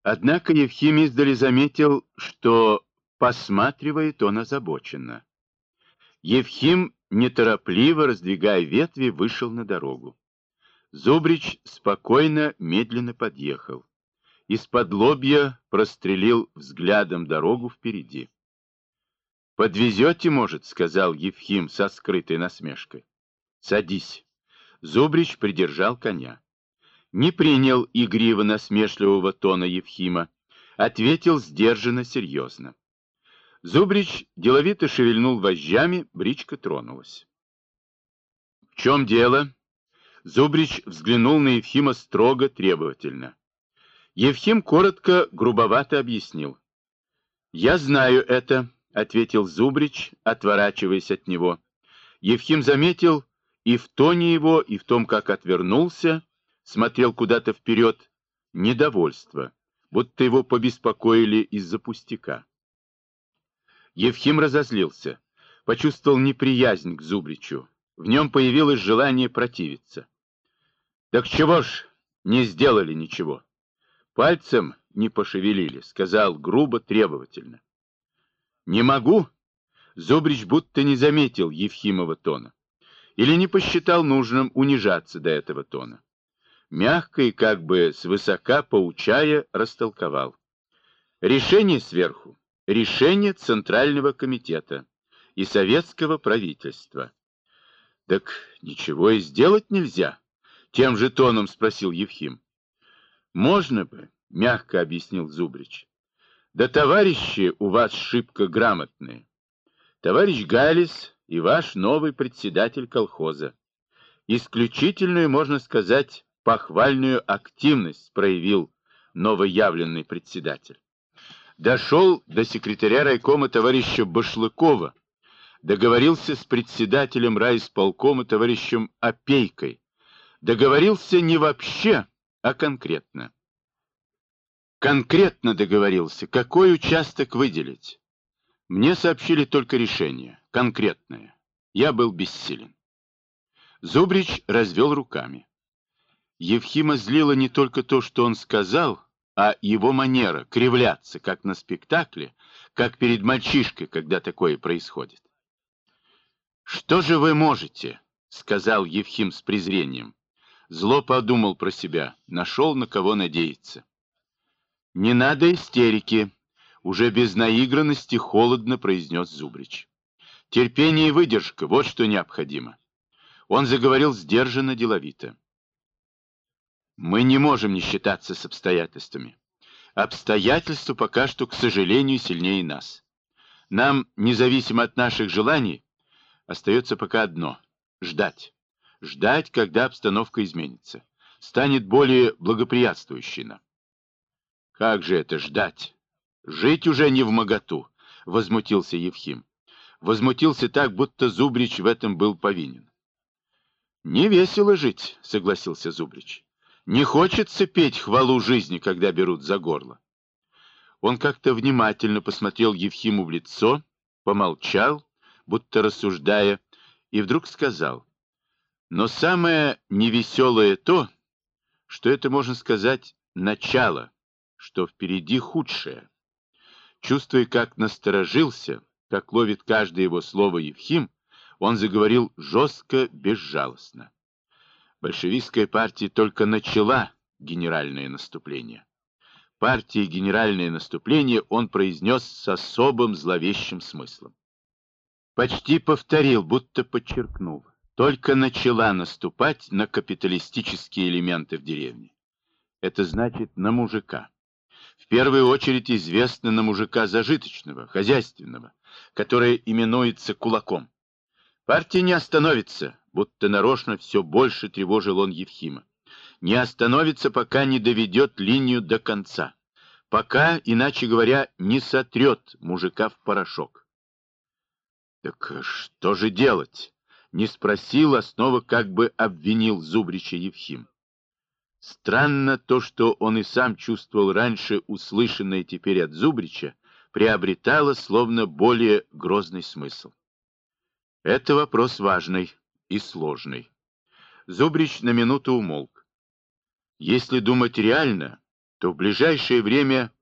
Однако Евхим издали заметил, что посматривает он озабоченно. Евхим, неторопливо раздвигая ветви, вышел на дорогу. Зубрич спокойно, медленно подъехал. Из-под лобья прострелил взглядом дорогу впереди. «Подвезете, может», — сказал Евхим со скрытой насмешкой. «Садись». Зубрич придержал коня. Не принял игриво-насмешливого тона Евхима, ответил сдержанно, серьезно. Зубрич деловито шевельнул вожжами, бричка тронулась. «В чем дело?» Зубрич взглянул на Евхима строго, требовательно. Евхим коротко, грубовато объяснил. «Я знаю это», — ответил Зубрич, отворачиваясь от него. Евхим заметил и в тоне его, и в том, как отвернулся, смотрел куда-то вперед, недовольство, будто его побеспокоили из-за пустяка. Евхим разозлился, почувствовал неприязнь к Зубричу. В нем появилось желание противиться. «Так чего ж не сделали ничего? Пальцем не пошевелили», — сказал грубо, требовательно. «Не могу?» Зубрич будто не заметил Евхимова тона. Или не посчитал нужным унижаться до этого тона. Мягко и как бы свысока поучая растолковал. Решение сверху. Решение Центрального комитета и советского правительства. Так ничего и сделать нельзя? Тем же тоном спросил Евхим. Можно бы, мягко объяснил Зубрич. Да товарищи у вас шибко грамотные. Товарищ Галис и ваш новый председатель колхоза. Исключительную, можно сказать, похвальную активность проявил новоявленный председатель. Дошел до секретаря райкома товарища Башлыкова, договорился с председателем райисполкома товарищем Опейкой, договорился не вообще, а конкретно. Конкретно договорился, какой участок выделить. Мне сообщили только решение, конкретное. Я был бессилен. Зубрич развел руками. Евхима злило не только то, что он сказал, а его манера кривляться, как на спектакле, как перед мальчишкой, когда такое происходит. «Что же вы можете?» — сказал Евхим с презрением. Зло подумал про себя, нашел на кого надеяться. «Не надо истерики», — уже без наигранности холодно произнес Зубрич. «Терпение и выдержка — вот что необходимо». Он заговорил сдержанно, деловито. «Мы не можем не считаться с обстоятельствами. Обстоятельства пока что, к сожалению, сильнее нас. Нам, независимо от наших желаний, остается пока одно — ждать. Ждать, когда обстановка изменится, станет более благоприятствующей нам». «Как же это ждать? Жить уже не вмоготу», — возмутился Евхим. Возмутился так, будто Зубрич в этом был повинен. «Не весело жить», — согласился Зубрич. «Не хочется петь хвалу жизни, когда берут за горло». Он как-то внимательно посмотрел Евхиму в лицо, помолчал, будто рассуждая, и вдруг сказал: «Но самое невеселое то, что это, можно сказать, начало, что впереди худшее». Чувствуя, как насторожился, как ловит каждое его слово Евхим, он заговорил жестко, безжалостно. Большевистская партия только начала генеральное наступление. Партия генеральное наступление он произнес с особым зловещим смыслом. Почти повторил, будто подчеркнул. Только начала наступать на капиталистические элементы в деревне. Это значит на мужика. В первую очередь известно на мужика зажиточного, хозяйственного, которое именуется кулаком. Партия не остановится, будто нарочно все больше тревожил он Евхима. Не остановится, пока не доведет линию до конца. Пока, иначе говоря, не сотрет мужика в порошок. Так что же делать? Не спросил, а снова как бы обвинил Зубрича Евхим. Странно то, что он и сам чувствовал раньше, услышанное теперь от Зубрича, приобретало словно более грозный смысл. Это вопрос важный и сложный. Зубрич на минуту умолк. Если думать реально, то в ближайшее время